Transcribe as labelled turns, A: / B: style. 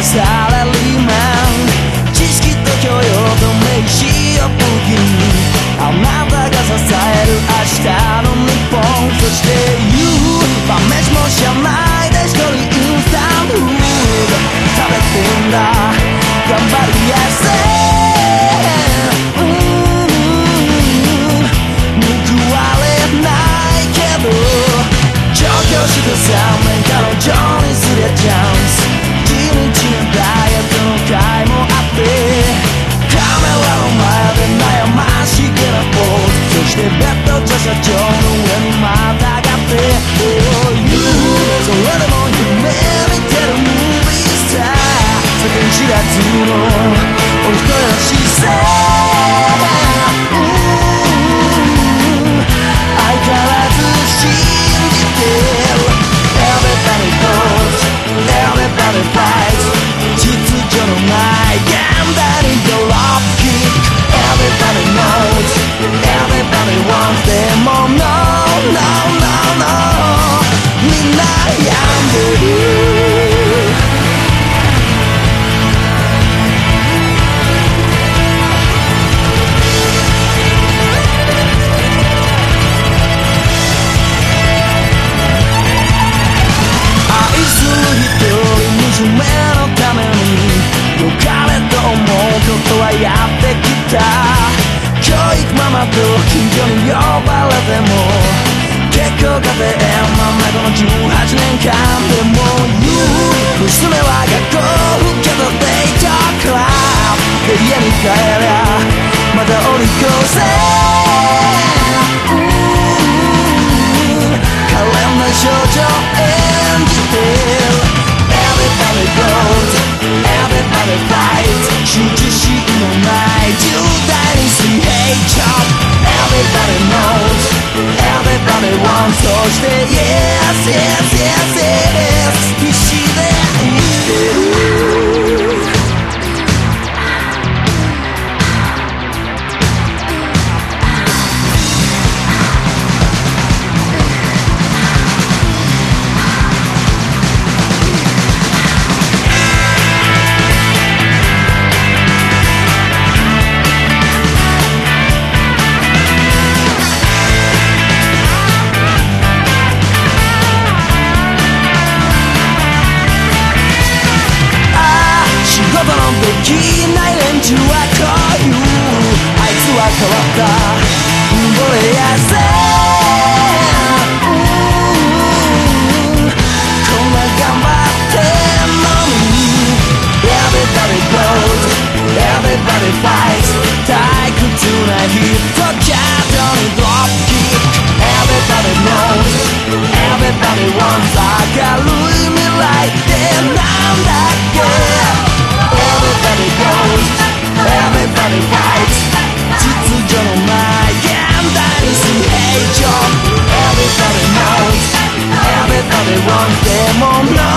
A: サラリーマン、知識と教養と名刺を武器にあなたが支える明日の日本、そして晩飯も知らないで一人インスタントフード食べてんだ、頑張りやすい報われないけど上京して3年彼女にすりゃチャンス、地道なダイエットの会もあってカメラの前で悩ましげなポーズ、そしてベッドと社長の上にまたがって Oh you それでも夢見てるムービースター、世間知らずのお人らしさ、相変わらず信じてる Everybody goes Everybody fights 秩序のない現代にドロップキック Everybody knows Everybody wants でも No No No No みんな病んでる娘のために良かれと思うことはやってきた、教育ママと近所に呼ばれても結構家庭円満なこの18年間でも娘は学校受け取っていたからで家に帰りゃまたお利口せ可憐な少女演じてるEverybody goes, everybody fights 羞恥心のない10代に水平チョップ Everybody knows, everybody wants そして Yes, yes, yes, yes 必死で生きてるできない連中はこういうあいつは変わった溺れやすいこんな頑張ってんのに Everybody goes Everybody fights 退屈なヒットチャートにドロップキック Everybody knows Everybody wants 明るい未来ってなんだっけEverybody goes, everybody fights 秩序のない現代に水平チョップ Everybody knows, everybody wants でも No